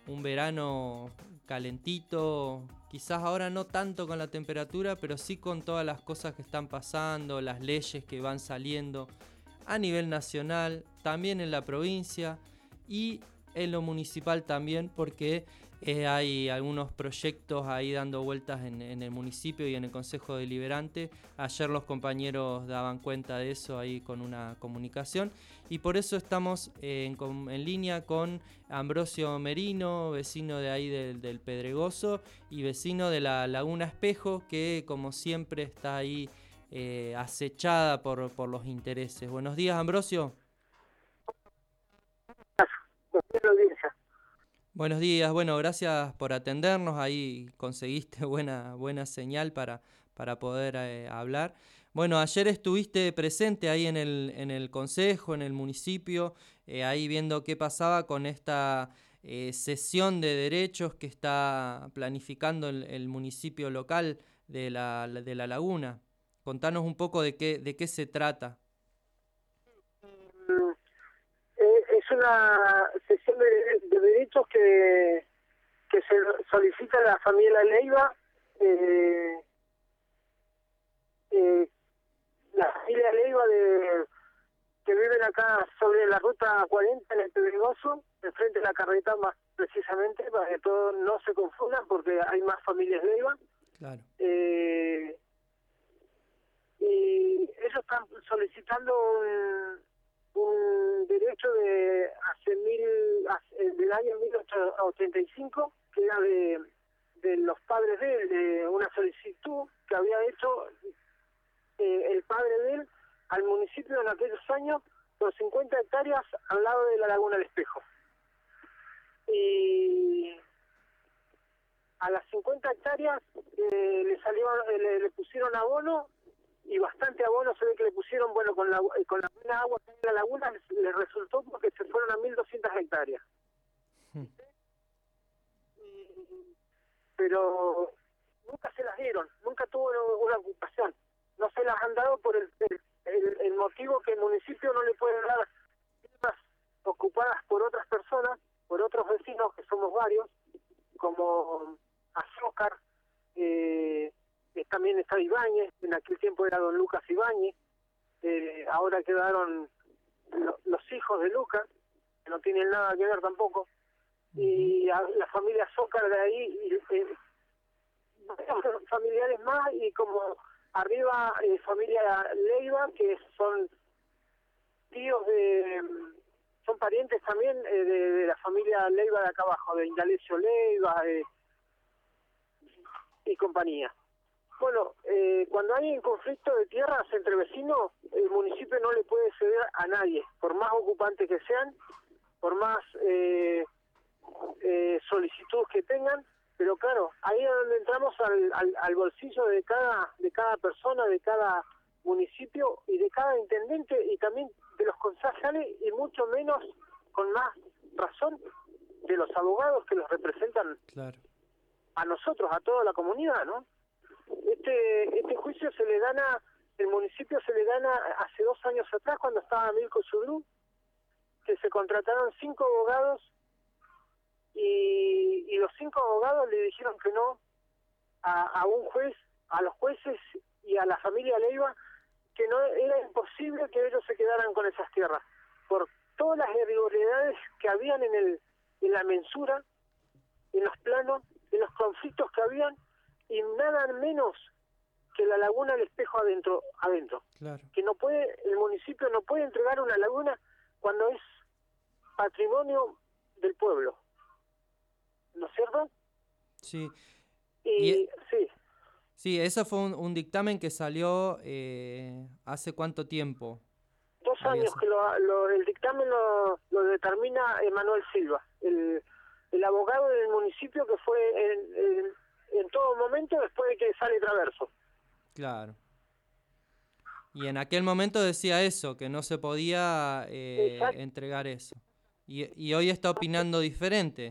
un verano calentito, quizás ahora no tanto con la temperatura, pero sí con todas las cosas que están pasando, las leyes que van saliendo a nivel nacional, también en la provincia y en lo municipal también, porque hay algunos proyectos ahí dando vueltas en el municipio y en el Consejo Deliberante. Ayer los compañeros daban cuenta de eso ahí con una comunicación y por eso estamos en línea con Ambrosio Merino, vecino de ahí del Pedregoso y vecino de la Laguna Espejo, que como siempre está ahí acechada por los intereses. Buenos días, Ambrosio. Buenos días, bueno, gracias por atendernos, ahí conseguiste buena señal para poder hablar. Bueno, ayer estuviste presente ahí en el consejo, en el municipio, ahí viendo qué pasaba con esta sesión de derechos que está planificando el municipio local de la Laguna. Contanos un poco de qué se trata. Es una sesión de derechos que se solicita a la familia Leiva. La familia Leiva que viven acá sobre la ruta 40 en el Pedregoso, enfrente de la carreta más precisamente, para que todos no se confundan porque hay más familias Leiva. Claro. Y ellos están solicitando un derecho del año 1885, que era de los padres de él, de una solicitud que había hecho el padre de él al municipio en aquellos años por 50 hectáreas al lado de la Laguna del Espejo. Y a las 50 hectáreas le pusieron abono, y bastante abono se ve que le pusieron, bueno, con la buena agua que hay en la laguna, les resultó porque se fueron a 1.200 hectáreas. Pero nunca se las dieron, nunca tuvo una ocupación. No se las han dado por el motivo que el municipio no le puede dar tierras ocupadas por otras personas, por otros vecinos, que somos varios, como Azócar, también está Ibáñez, en aquel tiempo era don Lucas Ibáñez, ahora quedaron los hijos de Lucas, que no tienen nada que ver tampoco, y la familia Azócar de ahí, familiares más, y como arriba familia Leiva, que son tíos son parientes también de la familia Leiva de acá abajo, de Indalecio Leiva y compañía. Bueno, cuando hay un conflicto de tierras entre vecinos, el municipio no le puede ceder a nadie, por más ocupantes que sean, por más solicitudes que tengan, pero claro, ahí es donde entramos al bolsillo de cada persona, de cada municipio y de cada intendente y también de los concejales, y mucho menos, con más razón, de los abogados que los representan. Claro. A nosotros, a toda la comunidad, ¿no? Este juicio el municipio se le gana hace 2 años atrás, cuando estaba Milko Sudrú, que se contrataron 5 abogados y los 5 abogados le dijeron que no a un juez, a los jueces y a la familia Leiva, que no era imposible que ellos se quedaran con esas tierras, por todas las irregularidades que habían en la mensura, en los planos, en los conflictos que habían, y nada menos que la Laguna del Espejo adentro. Claro. Que el municipio no puede entregar una laguna cuando es patrimonio del pueblo, ¿no es cierto? Sí. Sí. Sí, eso fue un dictamen que salió ¿hace cuánto tiempo? 2 años que el dictamen lo determina Emanuel Silva, el abogado del municipio, que fue en todo momento después de que sale Traverso. Claro. Y en aquel momento decía eso, que no se podía entregar eso. Y hoy está opinando diferente.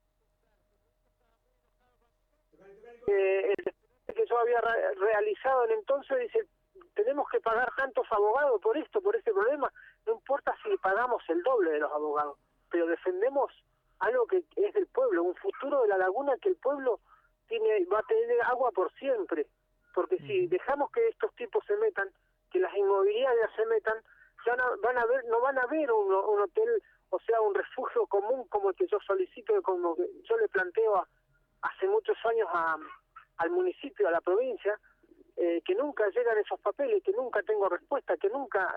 El que yo había realizado en entonces dice, tenemos que pagar tantos abogados por este problema, no importa si pagamos el doble de los abogados, pero defendemos algo que es del pueblo, futuro de la laguna, que el pueblo va a tener agua por siempre, porque si dejamos que estos tipos se metan, que las inmobiliarias se metan, ya no van a ver un hotel, o sea, un refugio común como el que yo solicito, como que yo le planteo hace muchos años al municipio, a la provincia, que nunca llegan esos papeles, que nunca tengo respuesta, que nunca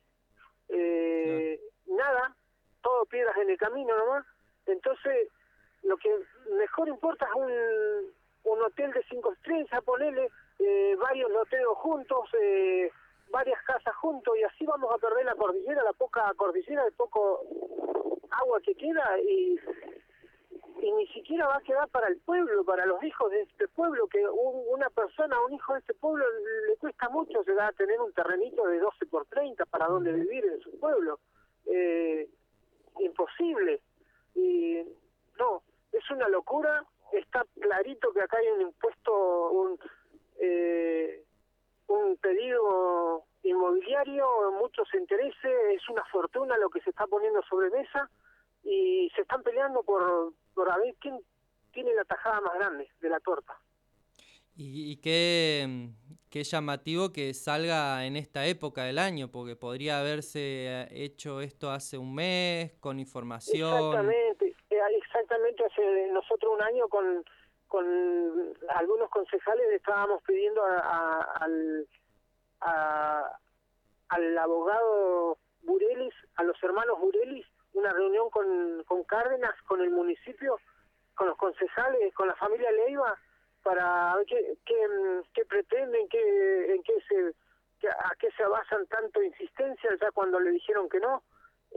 nada, todo piedras en el camino nomás. Entonces, lo que mejor importa es un hotel de 5 estrellas, ponerle varios loteos juntos, varias casas juntos, y así vamos a perder la cordillera, la poca cordillera, el poco agua que queda, y ni siquiera va a quedar para el pueblo, para los hijos de este pueblo, que una persona, un hijo de este pueblo, le cuesta mucho llegar a tener un terrenito de 12 por 30 para donde vivir en su pueblo. Imposible. Y no, es una locura. Está clarito que acá hay un impuesto, un pedido inmobiliario, muchos intereses, es una fortuna lo que se está poniendo sobre mesa, y se están peleando por a ver quién tiene la tajada más grande de la torta. Y qué llamativo que salga en esta época del año, porque podría haberse hecho esto hace un mes, con información. Exactamente, hace nosotros un año con algunos concejales estábamos pidiendo al abogado Burelis, a los hermanos Burelis, una reunión con Cárdenas, con el municipio, con los concejales, con la familia Leiva, para ver qué pretenden, a qué se basan tanto insistencia, ya cuando le dijeron que no.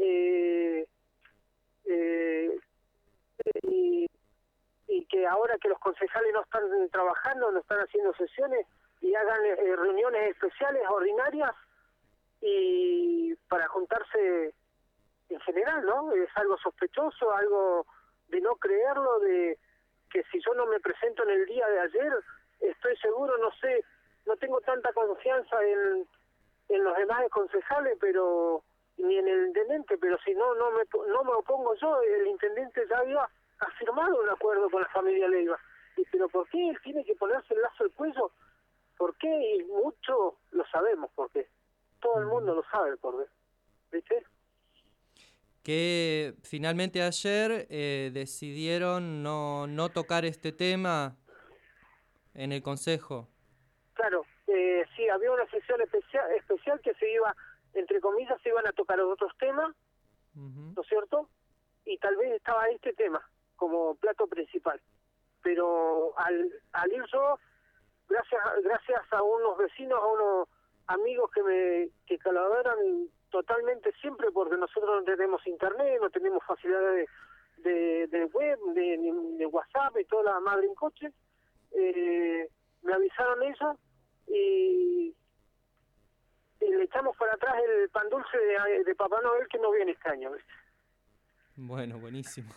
Y que ahora que los concejales no están trabajando, no están haciendo sesiones, y hagan reuniones especiales, ordinarias, y para juntarse en general, ¿no? Es algo sospechoso, algo de no creerlo, de que si yo no me presento en el día de ayer, estoy seguro, no sé, no tengo tanta confianza en los demás concejales, pero ni en el intendente, pero si no me opongo yo, el intendente ya había firmado un acuerdo con la familia Leiva. Y pero ¿por qué él tiene que ponerse el lazo al cuello? ¿Por qué? Y mucho lo sabemos por qué. Todo el mundo lo sabe por qué. ¿Viste? Que finalmente ayer decidieron no tocar este tema en el Consejo. Claro, sí, había una sesión especial que se iba, entre comillas, se iban a tocar otros temas, ¿no es cierto? Y tal vez estaba este tema como plato principal. Pero al ir yo, gracias a unos vecinos, a unos amigos que colaboran totalmente siempre, porque nosotros no tenemos internet, no tenemos facilidades de web, de WhatsApp y toda la madre en coche, me avisaron eso, y le echamos para atrás el pan dulce de Papá Noel, que no viene este año, ¿viste? Bueno, buenísimo.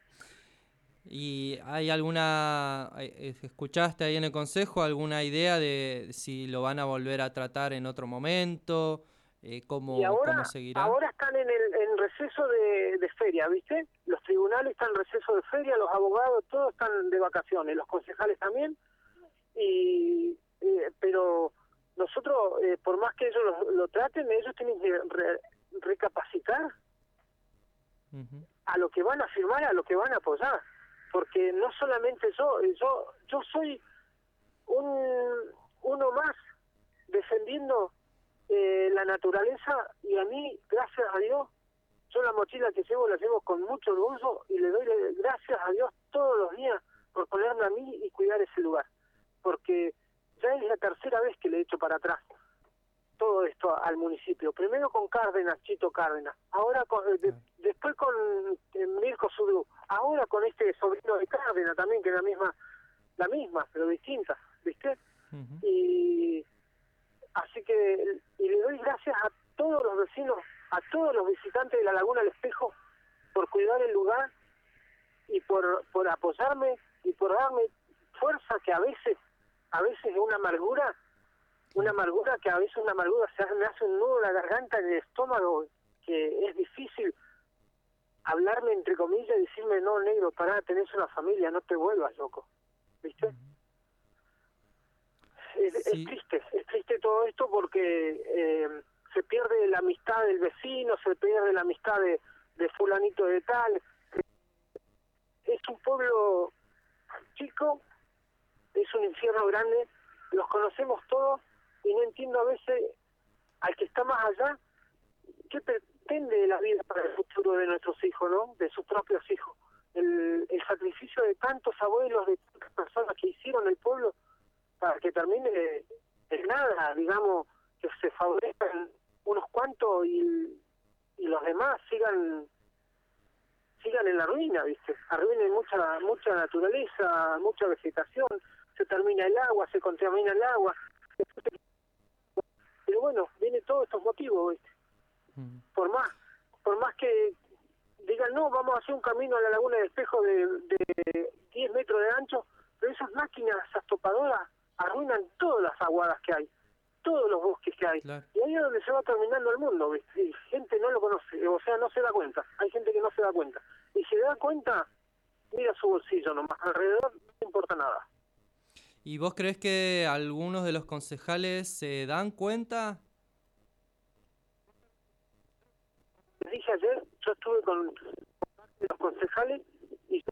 ¿Y hay alguna, escuchaste ahí en el Consejo alguna idea de si lo van a volver a tratar en otro momento? ¿Cómo seguirá? Ahora están en receso de feria, ¿viste? Los tribunales están en receso de feria, los abogados, todos están de vacaciones, los concejales también, pero nosotros, por más que ellos lo traten, ellos tienen que recapacitar a lo que van a firmar, a lo que van a apoyar, porque no solamente yo soy uno más defendiendo la naturaleza, y a mí, gracias a Dios, yo la mochila que llevo la llevo con mucho orgullo, y le doy gracias a Dios todos los días por ponerme a mí y cuidar ese lugar, porque ya es la tercera vez que le echo para atrás todo esto al municipio. Primero con Cárdenas, Chito Cárdenas, ahora después con Mirko Sudú, ahora con este sobrino de Cárdenas también, que es la misma, pero distinta, ¿viste? Y así que, y le doy gracias a todos los vecinos, a todos los visitantes de la Laguna del Espejo, por cuidar el lugar y por apoyarme y por darme fuerza, que a veces es una amargura que a veces me hace un nudo en la garganta, en el estómago, que es difícil hablarme entre comillas y decirme, no, negro, pará, tenés una familia, no te vuelvas loco, ¿viste? Sí. Es triste todo esto porque se pierde la amistad del vecino, se pierde la amistad de fulanito de tal. Es un pueblo chico, es un infierno grande, los conocemos todos y no entiendo a veces al que está más allá qué pretende de la vida para el futuro de nuestros hijos, ¿no? De sus propios hijos. El sacrificio de tantos abuelos, de tantas personas que hicieron el pueblo para que termine en nada, digamos, que se favorezcan unos cuantos y los demás sigan en la ruina, ¿viste? Arruinen mucha naturaleza, mucha vegetación, se termina el agua, se contamina el agua. Pero bueno, vienen todos estos motivos, ¿viste? Por más que digan, no, vamos a hacer un camino a la laguna de Espejo de 10 metros de ancho, pero esas máquinas, esas topadoras, arruinan todas las aguadas que hay, todos los bosques que hay. Claro. Y ahí es donde se va terminando el mundo, ¿viste? Y gente no lo conoce, o sea, no se da cuenta. Hay gente que no se da cuenta. Y si se da cuenta, mira su bolsillo nomás, alrededor no le importa nada. ¿Y vos crees que algunos de los concejales se dan cuenta? Les dije ayer, yo estuve con los concejales y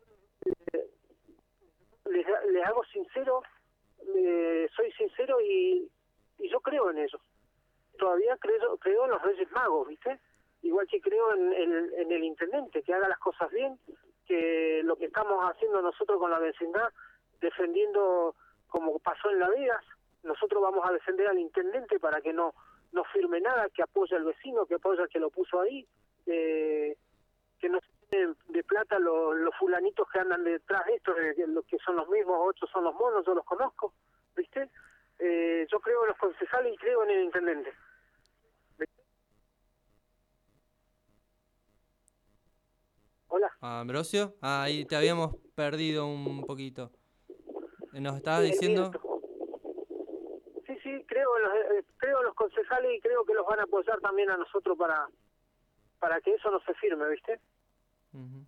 les hago sincero, soy sincero y yo creo en ellos. Todavía creo en los Reyes Magos, ¿viste? Igual que creo en el intendente, que haga las cosas bien, que lo que estamos haciendo nosotros con la vecindad, defendiendo como pasó en La Vegas, nosotros vamos a defender al intendente para que no firme nada, que apoye al vecino, que apoye al que lo puso ahí, que no se den de plata los fulanitos que andan detrás de esto, que son los mismos, otros son los monos, yo los conozco, ¿viste? Yo creo en los concejales y creo en el intendente. Hola. Ambrosio, ahí te habíamos perdido un poquito. ¿Nos estabas Sí, el diciendo? viento. Sí, creo en los concejales y creo que los van a apoyar también a nosotros para que eso no se firme, ¿viste? Uh-huh.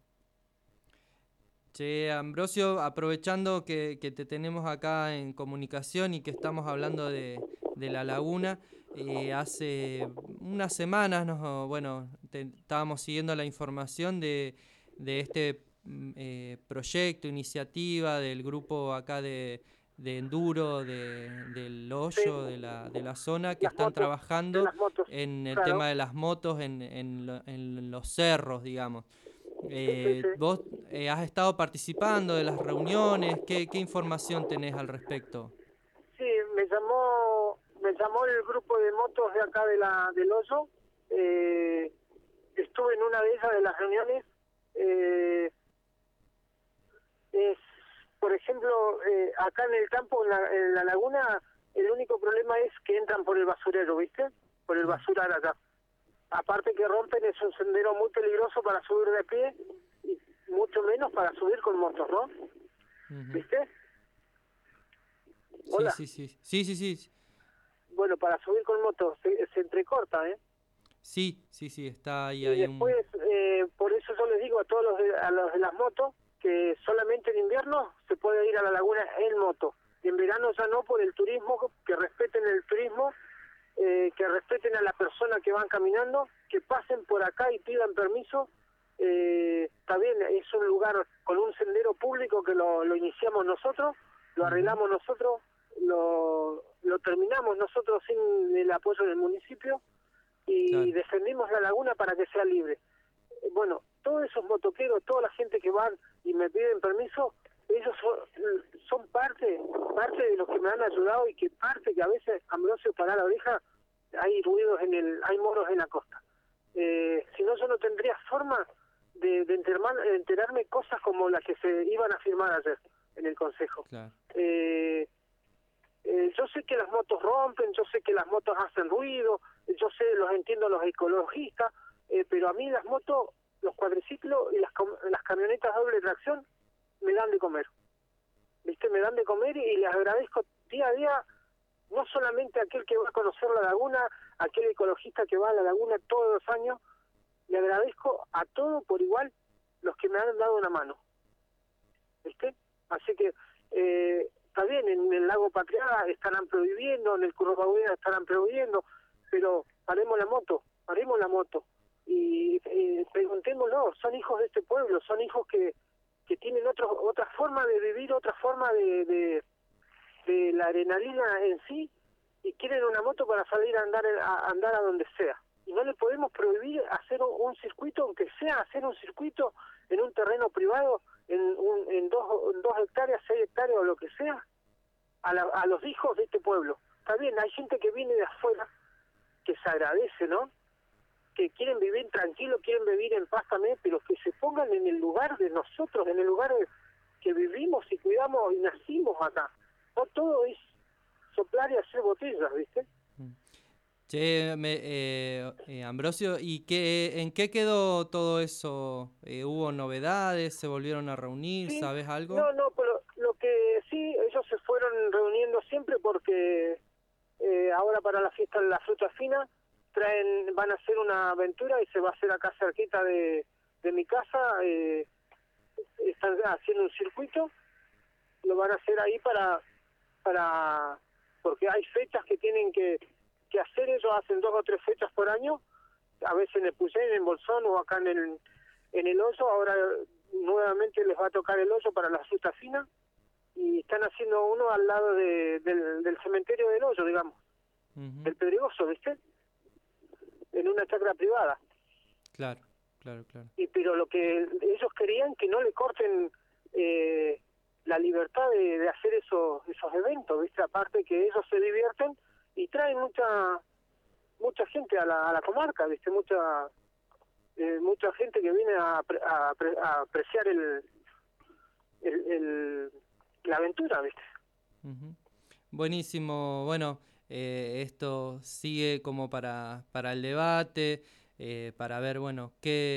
Che, Ambrosio, aprovechando que te tenemos acá en comunicación y que estamos hablando de la laguna, hace unas semanas estábamos siguiendo la información de este proyecto, iniciativa del grupo acá de enduro, del hoyo, Sí, de la zona, que las están motos, de trabajando las motos, en el claro. tema de las motos en los cerros, digamos. Sí. ¿Vos has estado participando de las reuniones? ¿Qué información tenés al respecto? Sí, me llamó el grupo de motos de acá del Hoyo. Estuve en una de ellas de las reuniones. Por ejemplo, acá en el campo, en la laguna, el único problema es que entran por el basurero, ¿viste? Por el basural acá. Aparte que rompen, es un sendero muy peligroso para subir de pie y mucho menos para subir con motos, ¿no? Uh-huh. ¿Viste? Hola. Sí. Bueno, para subir con motos se entrecorta, ¿eh? Sí, está ahí. Y después, por eso yo les digo a todos a los de las motos que solamente en invierno se puede ir a la laguna en moto. Y en verano ya no, por el turismo, que respeten el turismo, que respeten a la persona que van caminando, que pasen por acá y pidan permiso. Está bien, es un lugar con un sendero público que lo iniciamos nosotros, lo arreglamos nosotros, lo terminamos nosotros sin el apoyo del municipio y claro, defendimos la laguna para que sea libre. Bueno, todos esos motoqueros, toda la gente que van y me piden permiso, ellos son parte de los que me han ayudado y que a veces, Ambrosio, para la oreja, hay ruidos hay moros en la costa. Si no, yo no tendría forma de enterarme cosas como las que se iban a firmar ayer en el Consejo. claro. Yo sé que las motos rompen, yo sé que las motos hacen ruido, yo los entiendo los ecologistas, pero a mí las motos, los cuadriciclos y las camionetas doble tracción me dan de comer. ¿Viste? Me dan de comer y les agradezco día a día, no solamente a aquel que va a conocer la laguna, a aquel ecologista que va a la laguna todos los años, le agradezco a todo por igual los que me han dado una mano, ¿viste? Así que está bien, en el lago Patriada estarán prohibiendo, en el Currubagüera estarán prohibiendo, pero paremos la moto y preguntémoslo, son hijos de este pueblo, son hijos que tienen otra forma de vivir, otra forma de la adrenalina en sí, y quieren una moto para salir a andar a donde sea. Y no le podemos prohibir hacer un circuito, aunque sea hacer un circuito en un terreno privado, en 2 hectáreas, 6 hectáreas o lo que sea, a los hijos de este pueblo. Está bien, hay gente que viene de afuera, que se agradece, ¿no? Que quieren vivir tranquilo, quieren vivir en paz también, pero que se pongan en el lugar de nosotros, en el lugar que vivimos y cuidamos y nacimos acá. No todo es soplar y hacer botellas, ¿viste? Che, Ambrosio, ¿y en qué quedó todo eso? ¿Hubo novedades? ¿Se volvieron a reunir? Sí, ¿Sabes algo? no, pero lo que sí, ellos se fueron reuniendo siempre porque ahora para la fiesta de la fruta fina van a hacer una aventura y se va a hacer acá cerquita de mi casa. Están haciendo un circuito, lo van a hacer ahí porque hay fechas que tienen que hacer. Ellos hacen 2 o 3 fechas por año, a veces en el Puyén, en Bolsón o acá en el Hoyo. Ahora nuevamente les va a tocar el Hoyo para la fruta fina, y están haciendo uno al lado del cementerio del Hoyo, digamos, del Pedregoso, ¿viste? En una chacra privada. Claro. Pero lo que ellos querían, que no le corten la libertad de hacer esos eventos, ¿viste? Aparte que ellos se divierten y traen mucha gente a la comarca, ¿viste? Mucha gente que viene a apreciar la aventura, ¿viste? Buenísimo. Bueno, esto sigue como para el debate, para ver, bueno,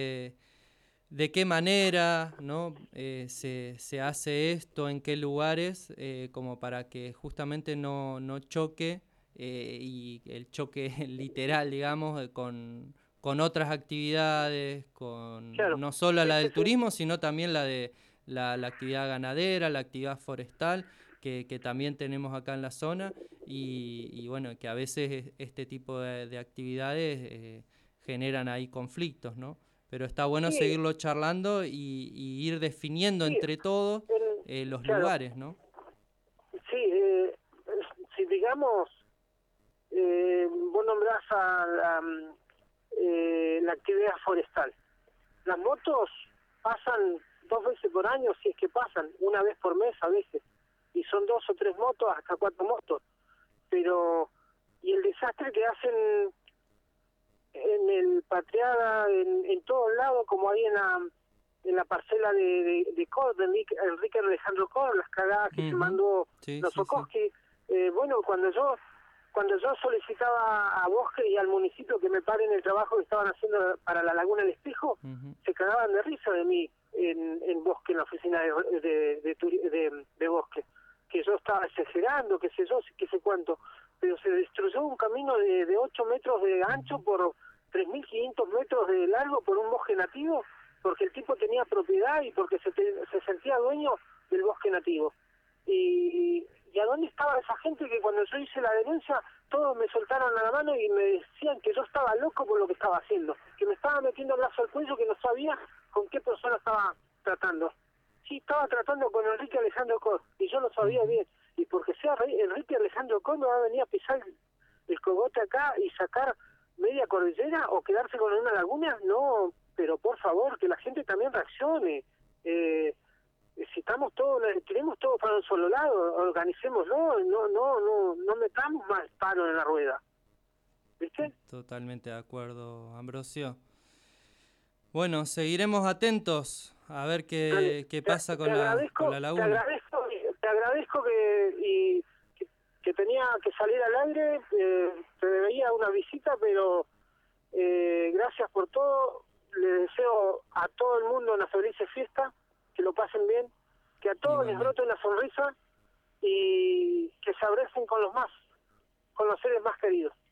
de qué manera, ¿no? se hace esto, en qué lugares, como para que justamente no choque, y el choque literal, digamos, con otras actividades, Claro. no solo la del turismo, sino también la de la actividad ganadera, la actividad forestal, que también tenemos acá en la zona, y bueno, que a veces este tipo de actividades generan ahí conflictos, ¿no? Pero está bueno seguirlo charlando y ir definiendo entre todos los lugares, ¿no? Sí, si digamos, vos nombrás a la actividad forestal. Las motos pasan 2 veces por año, si es que pasan, una vez por mes a veces, y son 2 o 3 motos, hasta 4 motos. Pero, y el desastre que hacen en el Patriada, en todos lados, como ahí en la parcela de Enrique Alejandro Cor, las cagadas que se mandó Nosokovsky. Bueno, cuando yo solicitaba a Bosque y al municipio que me paren el trabajo que estaban haciendo para la Laguna del Espejo, se cagaban de risa de mí en Bosque, en la oficina de Bosque, que yo estaba exagerando, qué sé cuánto, pero se destruyó un camino de 8 metros de ancho por 3.500 metros de largo por un bosque nativo, porque el tipo tenía propiedad y porque se sentía dueño del bosque nativo. ¿Y a dónde estaba esa gente que cuando yo hice la denuncia todos me soltaron a la mano y me decían que yo estaba loco por lo que estaba haciendo, que me estaba metiendo el lazo al cuello, que no sabía con qué persona estaba tratando? Sí, estaba tratando con Enrique Alejandro Cor, y yo lo sabía bien, y porque sea Enrique Alejandro Cor me va a venir a pisar el cogote acá y sacar media cordillera o quedarse con una laguna. No, pero por favor, que la gente también reaccione. Si queremos todo para un solo lado, organicémoslo, no metamos más palo en la rueda, ¿viste? Totalmente de acuerdo, Ambrosio. Bueno, seguiremos atentos a ver qué pasa con la laguna. Te agradezco que tenía que salir al aire, te debía una visita, pero gracias por todo. Le deseo a todo el mundo una feliz fiesta, que lo pasen bien, que a todos les brote una sonrisa y que se abracen con los seres más queridos.